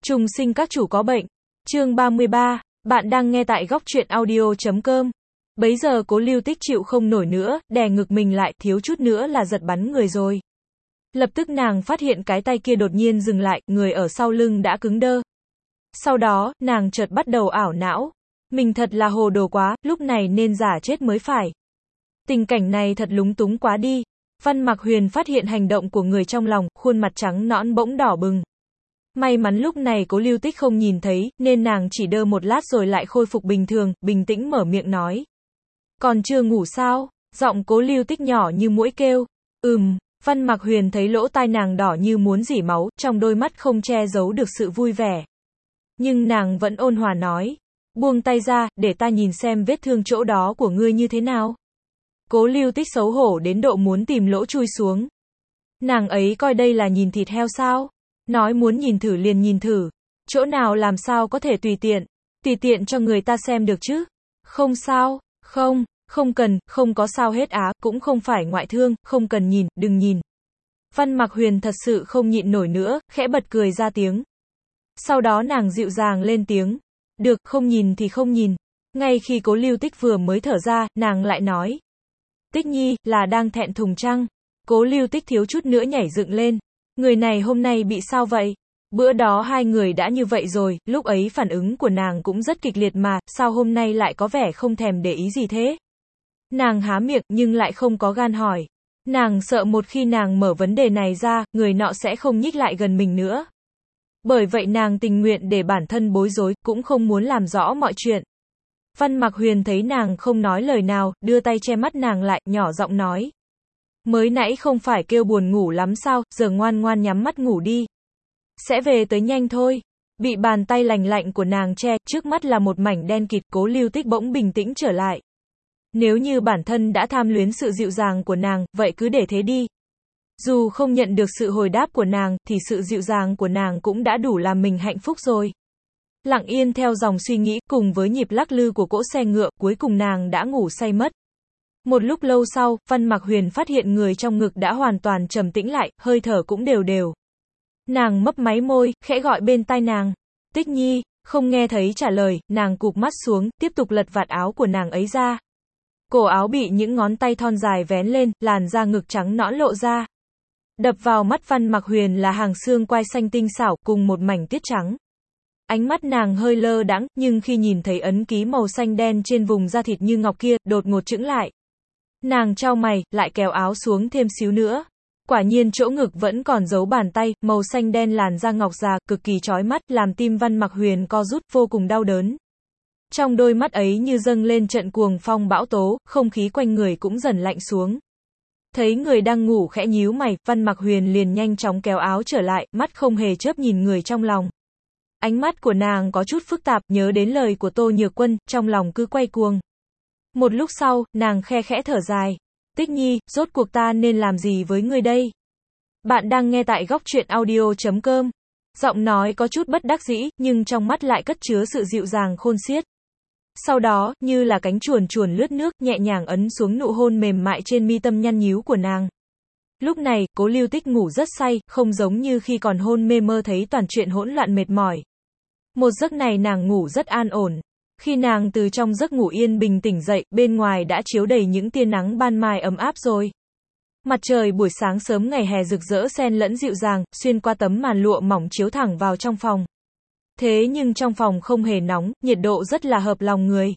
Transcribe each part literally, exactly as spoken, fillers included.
Trùng sinh các chủ có bệnh. Chương ba mươi ba, bạn đang nghe tại góc truyện audio chấm com. Bấy giờ Cố Lưu Tích chịu không nổi nữa, đè ngực mình lại, thiếu chút nữa là giật bắn người rồi. Lập tức nàng phát hiện cái tay kia đột nhiên dừng lại, người ở sau lưng đã cứng đơ. Sau đó, nàng chợt bắt đầu ảo não. Mình thật là hồ đồ quá, lúc này nên giả chết mới phải. Tình cảnh này thật lúng túng quá đi. Văn Mạc Huyền phát hiện hành động của người trong lòng, khuôn mặt trắng nõn bỗng đỏ bừng. May mắn lúc này Cố Lưu Tích không nhìn thấy, nên nàng chỉ đơ một lát rồi lại khôi phục bình thường, bình tĩnh mở miệng nói. Còn chưa ngủ sao? Giọng Cố Lưu Tích nhỏ như muỗi kêu. Ừm, Văn Mạc Huyền thấy lỗ tai nàng đỏ như muốn rỉ máu, trong đôi mắt không che giấu được sự vui vẻ. Nhưng nàng vẫn ôn hòa nói. Buông tay ra, để ta nhìn xem vết thương chỗ đó của ngươi như thế nào. Cố Lưu Tích xấu hổ đến độ muốn tìm lỗ chui xuống. Nàng ấy coi đây là nhìn thịt heo sao? Nói muốn nhìn thử liền nhìn thử. Chỗ nào làm sao có thể tùy tiện. Tùy tiện cho người ta xem được chứ. Không sao, không, không cần, không có sao hết á, cũng không phải ngoại thương, không cần nhìn, đừng nhìn. Văn Mạc Huyền thật sự không nhịn nổi nữa, khẽ bật cười ra tiếng. Sau đó nàng dịu dàng lên tiếng. Được, không nhìn thì không nhìn. Ngay khi Cố Lưu Tích vừa mới thở ra, nàng lại nói. Tích Nhi, là đang thẹn thùng chăng? Cố Lưu Tích thiếu chút nữa nhảy dựng lên. Người này hôm nay bị sao vậy? Bữa đó hai người đã như vậy rồi, lúc ấy phản ứng của nàng cũng rất kịch liệt mà, sao hôm nay lại có vẻ không thèm để ý gì thế? Nàng há miệng, nhưng lại không có gan hỏi. Nàng sợ một khi nàng mở vấn đề này ra, người nọ sẽ không nhích lại gần mình nữa. Bởi vậy nàng tình nguyện để bản thân bối rối, cũng không muốn làm rõ mọi chuyện. Văn Mạc Huyền thấy nàng không nói lời nào, đưa tay che mắt nàng lại, nhỏ giọng nói. Mới nãy không phải kêu buồn ngủ lắm sao, giờ ngoan ngoan nhắm mắt ngủ đi. Sẽ về tới nhanh thôi. Bị bàn tay lành lạnh của nàng che, trước mắt là một mảnh đen kịt, Cố Lưu Tích bỗng bình tĩnh trở lại. Nếu như bản thân đã tham luyến sự dịu dàng của nàng, vậy cứ để thế đi. Dù không nhận được sự hồi đáp của nàng, thì sự dịu dàng của nàng cũng đã đủ làm mình hạnh phúc rồi. Lặng yên theo dòng suy nghĩ, cùng với nhịp lắc lư của cỗ xe ngựa, cuối cùng nàng đã ngủ say mất. Một lúc lâu sau, Văn Mạc Huyền phát hiện người trong ngực đã hoàn toàn trầm tĩnh lại, hơi thở cũng đều đều. Nàng mấp máy môi, khẽ gọi bên tai nàng. Tích Nhi, không nghe thấy trả lời, nàng cụp mắt xuống, tiếp tục lật vạt áo của nàng ấy ra. Cổ áo bị những ngón tay thon dài vén lên, làn da ngực trắng nõn lộ ra. Đập vào mắt Văn Mạc Huyền là hàng xương quai xanh tinh xảo, cùng một mảnh tiết trắng. Ánh mắt nàng hơi lơ đãng, nhưng khi nhìn thấy ấn ký màu xanh đen trên vùng da thịt như ngọc kia, đột ngột chững lại. Nàng chau mày, lại kéo áo xuống thêm xíu nữa. Quả nhiên chỗ ngực vẫn còn dấu bàn tay, màu xanh đen làn da ngọc già, cực kỳ chói mắt, làm tim Văn Mạc Huyền co rút, vô cùng đau đớn. Trong đôi mắt ấy như dâng lên trận cuồng phong bão tố, không khí quanh người cũng dần lạnh xuống. Thấy người đang ngủ khẽ nhíu mày, Văn Mạc Huyền liền nhanh chóng kéo áo trở lại, mắt không hề chớp nhìn người trong lòng. Ánh mắt của nàng có chút phức tạp, nhớ đến lời của Tô Nhược Quân, trong lòng cứ quay cuồng. Một lúc sau, nàng khe khẽ thở dài. Tích Nhi, rốt cuộc ta nên làm gì với ngươi đây? Bạn đang nghe tại góc truyện audio chấm com. Giọng nói có chút bất đắc dĩ, nhưng trong mắt lại cất chứa sự dịu dàng khôn xiết. Sau đó, như là cánh chuồn chuồn lướt nước, nhẹ nhàng ấn xuống nụ hôn mềm mại trên mi tâm nhăn nhíu của nàng. Lúc này, Cố Lưu Tích ngủ rất say, không giống như khi còn hôn mê mơ thấy toàn chuyện hỗn loạn mệt mỏi. Một giấc này nàng ngủ rất an ổn. Khi nàng từ trong giấc ngủ yên bình tỉnh dậy, bên ngoài đã chiếu đầy những tia nắng ban mai ấm áp rồi. Mặt trời buổi sáng sớm ngày hè rực rỡ xen lẫn dịu dàng, xuyên qua tấm màn lụa mỏng chiếu thẳng vào trong phòng. Thế nhưng trong phòng không hề nóng, nhiệt độ rất là hợp lòng người.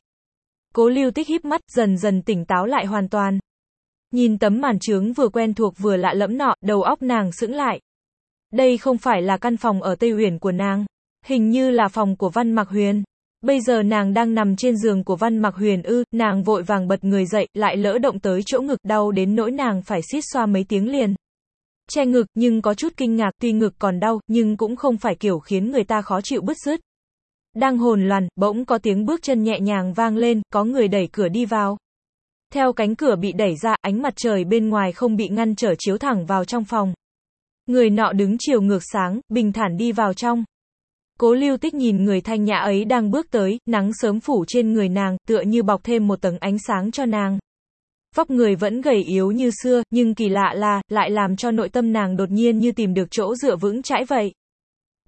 Cố Lưu Tích híp mắt, dần dần tỉnh táo lại hoàn toàn. Nhìn tấm màn trướng vừa quen thuộc vừa lạ lẫm nọ, đầu óc nàng sững lại. Đây không phải là căn phòng ở Tây Uyển của nàng, hình như là phòng của Văn Mạc Huyền. Bây giờ nàng đang nằm trên giường của Văn Mạc Huyền ư, nàng vội vàng bật người dậy, lại lỡ động tới chỗ ngực, đau đến nỗi nàng phải xít xoa mấy tiếng liền. Che ngực, nhưng có chút kinh ngạc, tuy ngực còn đau, nhưng cũng không phải kiểu khiến người ta khó chịu bứt rứt. Đang hồn loạn, bỗng có tiếng bước chân nhẹ nhàng vang lên, có người đẩy cửa đi vào. Theo cánh cửa bị đẩy ra, ánh mặt trời bên ngoài không bị ngăn trở chiếu thẳng vào trong phòng. Người nọ đứng chiều ngược sáng, bình thản đi vào trong. Cố Lưu Tích nhìn người thanh nhã ấy đang bước tới, nắng sớm phủ trên người nàng, tựa như bọc thêm một tầng ánh sáng cho nàng. Vóc người vẫn gầy yếu như xưa, nhưng kỳ lạ là, lại làm cho nội tâm nàng đột nhiên như tìm được chỗ dựa vững chãi vậy.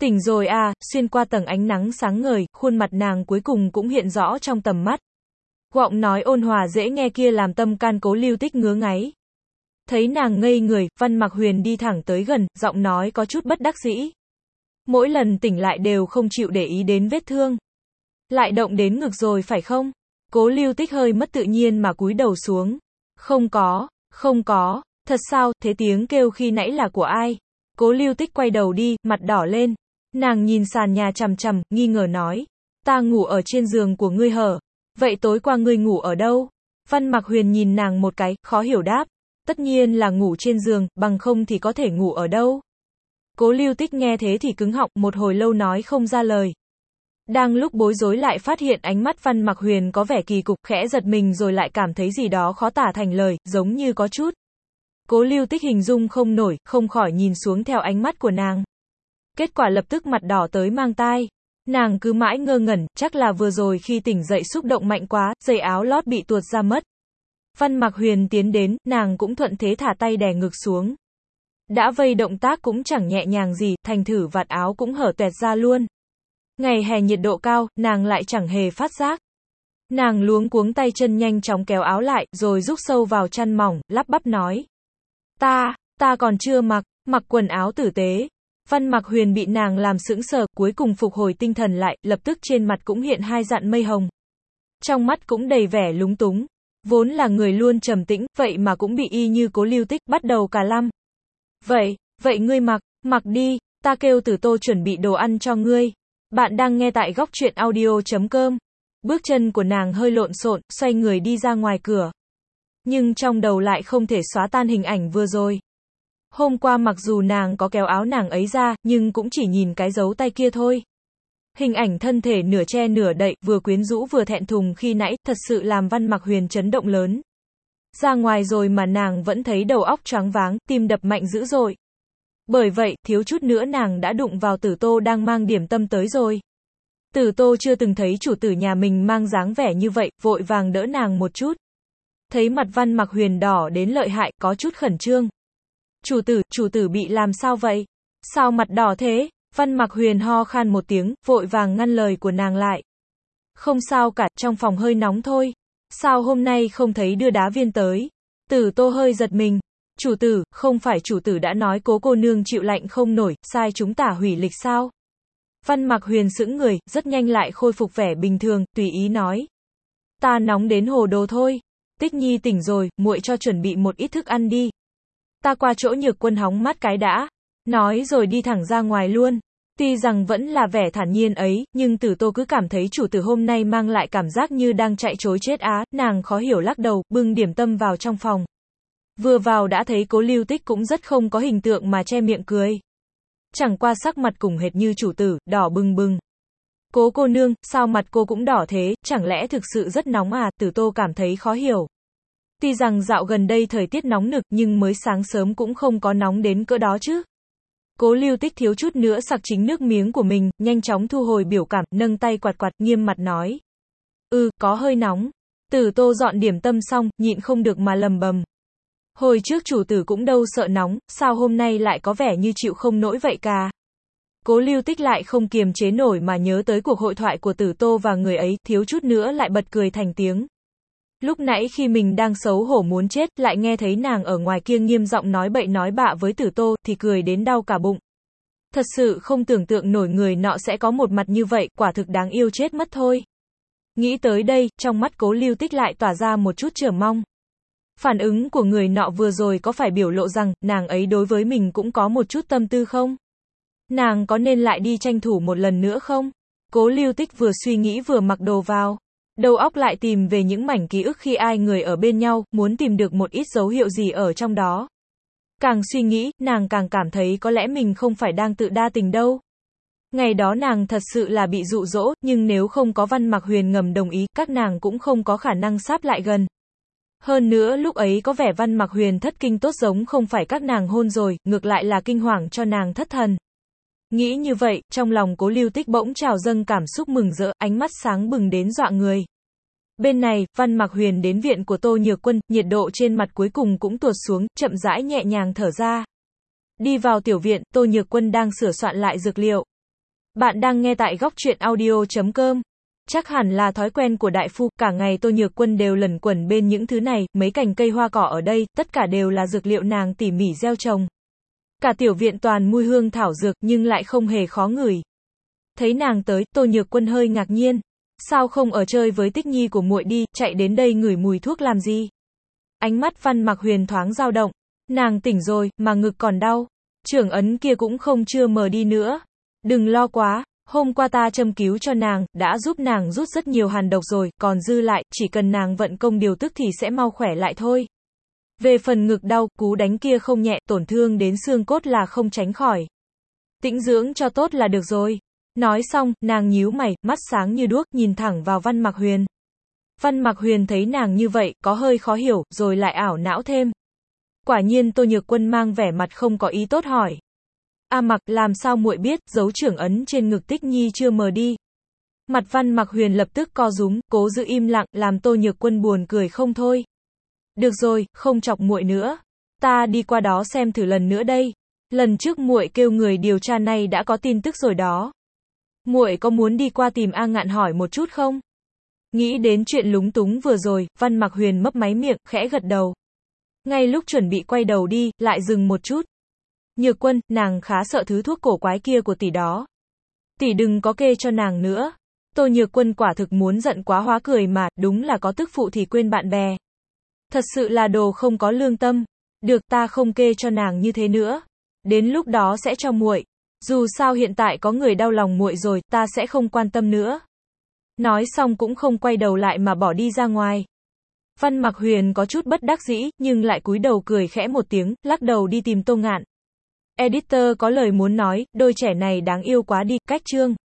Tỉnh rồi à, xuyên qua tầng ánh nắng sáng ngời, khuôn mặt nàng cuối cùng cũng hiện rõ trong tầm mắt. Giọng nói ôn hòa dễ nghe kia làm tâm can Cố Lưu Tích ngứa ngáy. Thấy nàng ngây người, Văn Mặc Huyền đi thẳng tới gần, giọng nói có chút bất đắc dĩ. Mỗi lần tỉnh lại đều không chịu để ý đến vết thương. Lại động đến ngực rồi phải không? Cố Lưu Tích hơi mất tự nhiên mà cúi đầu xuống. Không có, không có, thật sao, thế tiếng kêu khi nãy là của ai? Cố Lưu Tích quay đầu đi, mặt đỏ lên. Nàng nhìn sàn nhà chằm chằm, nghi ngờ nói. Ta ngủ ở trên giường của ngươi hở? Vậy tối qua ngươi ngủ ở đâu? Văn Mặc Huyền nhìn nàng một cái, khó hiểu đáp. Tất nhiên là ngủ trên giường, bằng không thì có thể ngủ ở đâu? Cố Lưu Tích nghe thế thì cứng họng, một hồi lâu nói không ra lời. Đang lúc bối rối lại phát hiện ánh mắt Văn Mặc Huyền có vẻ kỳ cục, khẽ giật mình rồi lại cảm thấy gì đó khó tả thành lời, giống như có chút. Cố Lưu Tích hình dung không nổi, không khỏi nhìn xuống theo ánh mắt của nàng. Kết quả lập tức mặt đỏ tới mang tai. Nàng cứ mãi ngơ ngẩn, chắc là vừa rồi khi tỉnh dậy xúc động mạnh quá, dây áo lót bị tuột ra mất. Văn Mặc Huyền tiến đến, nàng cũng thuận thế thả tay đè ngực xuống. Đã vây động tác cũng chẳng nhẹ nhàng gì, thành thử vạt áo cũng hở toẹt ra luôn. Ngày hè nhiệt độ cao, nàng lại chẳng hề phát giác. Nàng luống cuống tay chân nhanh chóng kéo áo lại, rồi rúc sâu vào chăn mỏng, lắp bắp nói. Ta, ta còn chưa mặc, mặc quần áo tử tế. Văn Mặc Huyền bị nàng làm sững sờ, cuối cùng phục hồi tinh thần lại, lập tức trên mặt cũng hiện hai dạn mây hồng. Trong mắt cũng đầy vẻ lúng túng. Vốn là người luôn trầm tĩnh, vậy mà cũng bị y như Cố Lưu Tích, bắt đầu cả lăm. Vậy, vậy ngươi mặc, mặc đi, ta kêu Tử Tô chuẩn bị đồ ăn cho ngươi. Bạn đang nghe tại góc truyện audio chấm com. Bước chân của nàng hơi lộn xộn, xoay người đi ra ngoài cửa. Nhưng trong đầu lại không thể xóa tan hình ảnh vừa rồi. Hôm qua mặc dù nàng có kéo áo nàng ấy ra, nhưng cũng chỉ nhìn cái dấu tay kia thôi. Hình ảnh thân thể nửa che nửa đậy, vừa quyến rũ vừa thẹn thùng khi nãy, thật sự làm Văn Mặc Huyền chấn động lớn. Ra ngoài rồi mà nàng vẫn thấy đầu óc choáng váng, tim đập mạnh dữ dội. Bởi vậy, thiếu chút nữa nàng đã đụng vào Tử Tô đang mang điểm tâm tới rồi. Tử Tô chưa từng thấy chủ tử nhà mình mang dáng vẻ như vậy, vội vàng đỡ nàng một chút. Thấy mặt Văn Mặc Huyền đỏ đến lợi hại, có chút khẩn trương. Chủ tử, chủ tử bị làm sao vậy? Sao mặt đỏ thế? Văn Mặc Huyền ho khan một tiếng, vội vàng ngăn lời của nàng lại. Không sao cả, trong phòng hơi nóng thôi. Sao hôm nay không thấy đưa đá viên tới? Tử Tô hơi giật mình. Chủ tử, không phải chủ tử đã nói Cố cô nương chịu lạnh không nổi, sai chúng ta hủy lịch sao? Văn Mặc Huyền sững người, rất nhanh lại khôi phục vẻ bình thường, tùy ý nói. Ta nóng đến hồ đồ thôi. Tích Nhi tỉnh rồi, muội cho chuẩn bị một ít thức ăn đi. Ta qua chỗ Nhược Quân hóng mát cái đã. Nói rồi đi thẳng ra ngoài luôn. Tuy rằng vẫn là vẻ thản nhiên ấy, nhưng Tử Tô cứ cảm thấy chủ tử hôm nay mang lại cảm giác như đang chạy trối chết á, nàng khó hiểu lắc đầu, bưng điểm tâm vào trong phòng. Vừa vào đã thấy Cố Lưu Tích cũng rất không có hình tượng mà che miệng cười. Chẳng qua sắc mặt cùng hệt như chủ tử, đỏ bừng bừng. Cố cô nương, sao mặt cô cũng đỏ thế, chẳng lẽ thực sự rất nóng à? Tử Tô cảm thấy khó hiểu. Tuy rằng dạo gần đây thời tiết nóng nực nhưng mới sáng sớm cũng không có nóng đến cỡ đó chứ. Cố Lưu Tích thiếu chút nữa sặc chính nước miếng của mình, nhanh chóng thu hồi biểu cảm, nâng tay quạt quạt, nghiêm mặt nói. Ừ, có hơi nóng. Tử Tô dọn điểm tâm xong, nhịn không được mà lầm bầm. Hồi trước chủ tử cũng đâu sợ nóng, sao hôm nay lại có vẻ như chịu không nổi vậy cả. Cố Lưu Tích lại không kiềm chế nổi mà nhớ tới cuộc hội thoại của Tử Tô và người ấy, thiếu chút nữa lại bật cười thành tiếng. Lúc nãy khi mình đang xấu hổ muốn chết, lại nghe thấy nàng ở ngoài kia nghiêm giọng nói bậy nói bạ với Tử Tô, thì cười đến đau cả bụng. Thật sự không tưởng tượng nổi người nọ sẽ có một mặt như vậy, quả thực đáng yêu chết mất thôi. Nghĩ tới đây, trong mắt Cố Lưu Tích lại tỏa ra một chút chờ mong. Phản ứng của người nọ vừa rồi có phải biểu lộ rằng, nàng ấy đối với mình cũng có một chút tâm tư không? Nàng có nên lại đi tranh thủ một lần nữa không? Cố Lưu Tích vừa suy nghĩ vừa mặc đồ vào. Đầu óc lại tìm về những mảnh ký ức khi ai người ở bên nhau, muốn tìm được một ít dấu hiệu gì ở trong đó. Càng suy nghĩ, nàng càng cảm thấy có lẽ mình không phải đang tự đa tình đâu. Ngày đó nàng thật sự là bị dụ dỗ, nhưng nếu không có Văn Mặc Huyền ngầm đồng ý, các nàng cũng không có khả năng sáp lại gần. Hơn nữa lúc ấy có vẻ Văn Mặc Huyền thất kinh tốt giống không phải các nàng hôn rồi, ngược lại là kinh hoàng cho nàng thất thần. Nghĩ như vậy, trong lòng Cố Lưu Tích bỗng trào dâng cảm xúc mừng rỡ, ánh mắt sáng bừng đến dọa người. Bên này, Văn Mặc Huyền đến viện của Tô Nhược Quân, nhiệt độ trên mặt cuối cùng cũng tuột xuống, chậm rãi nhẹ nhàng thở ra. Đi vào tiểu viện, Tô Nhược Quân đang sửa soạn lại dược liệu. Bạn đang nghe tại góc truyện audio chấm com. Chắc hẳn là thói quen của đại phu, cả ngày Tô Nhược Quân đều lẩn quẩn bên những thứ này, mấy cành cây hoa cỏ ở đây, tất cả đều là dược liệu nàng tỉ mỉ gieo trồng. Cả tiểu viện toàn mùi hương thảo dược nhưng lại không hề khó ngửi. Thấy nàng tới, Tô Nhược Quân hơi ngạc nhiên. Sao không ở chơi với Tích Nhi của muội đi, chạy đến đây ngửi mùi thuốc làm gì? Ánh mắt Văn Mặc Huyền thoáng dao động. Nàng tỉnh rồi, mà ngực còn đau. Trưởng ấn kia cũng không chưa mờ đi nữa. Đừng lo quá, hôm qua ta châm cứu cho nàng, đã giúp nàng rút rất nhiều hàn độc rồi, còn dư lại, chỉ cần nàng vận công điều tức thì sẽ mau khỏe lại thôi. Về phần ngực đau, cú đánh kia không nhẹ, tổn thương đến xương cốt là không tránh khỏi. Tĩnh dưỡng cho tốt là được rồi. Nói xong, nàng nhíu mày, mắt sáng như đuốc, nhìn thẳng vào Văn Mặc Huyền. Văn Mặc Huyền thấy nàng như vậy, có hơi khó hiểu, rồi lại ảo não thêm. Quả nhiên Tô Nhược Quân mang vẻ mặt không có ý tốt hỏi. A Mặc, làm sao muội biết, dấu trưởng ấn trên ngực Tích Nhi chưa mờ đi? Mặt Văn Mặc Huyền lập tức co rúm, cố giữ im lặng, làm Tô Nhược Quân buồn cười không thôi. Được rồi, không chọc muội nữa. Ta đi qua đó xem thử lần nữa đây. Lần trước muội kêu người điều tra này đã có tin tức rồi đó. Muội có muốn đi qua tìm A Ngạn hỏi một chút không? Nghĩ đến chuyện lúng túng vừa rồi, Văn Mặc Huyền mấp máy miệng, khẽ gật đầu. Ngay lúc chuẩn bị quay đầu đi, lại dừng một chút. Nhược Quân, nàng khá sợ thứ thuốc cổ quái kia của tỷ đó. Tỷ đừng có kê cho nàng nữa. Tô Nhược Quân quả thực muốn giận quá hóa cười mà, đúng là có tức phụ thì quên bạn bè. Thật sự là đồ không có lương tâm. Được, ta không kê cho nàng như thế nữa. Đến lúc đó sẽ cho muội. Dù sao hiện tại có người đau lòng muội rồi, ta sẽ không quan tâm nữa. Nói xong cũng không quay đầu lại mà bỏ đi ra ngoài. Văn Mặc Huyền có chút bất đắc dĩ, nhưng lại cúi đầu cười khẽ một tiếng, lắc đầu đi tìm Tô Ngạn. Editor có lời muốn nói, đôi trẻ này đáng yêu quá đi, cách chương.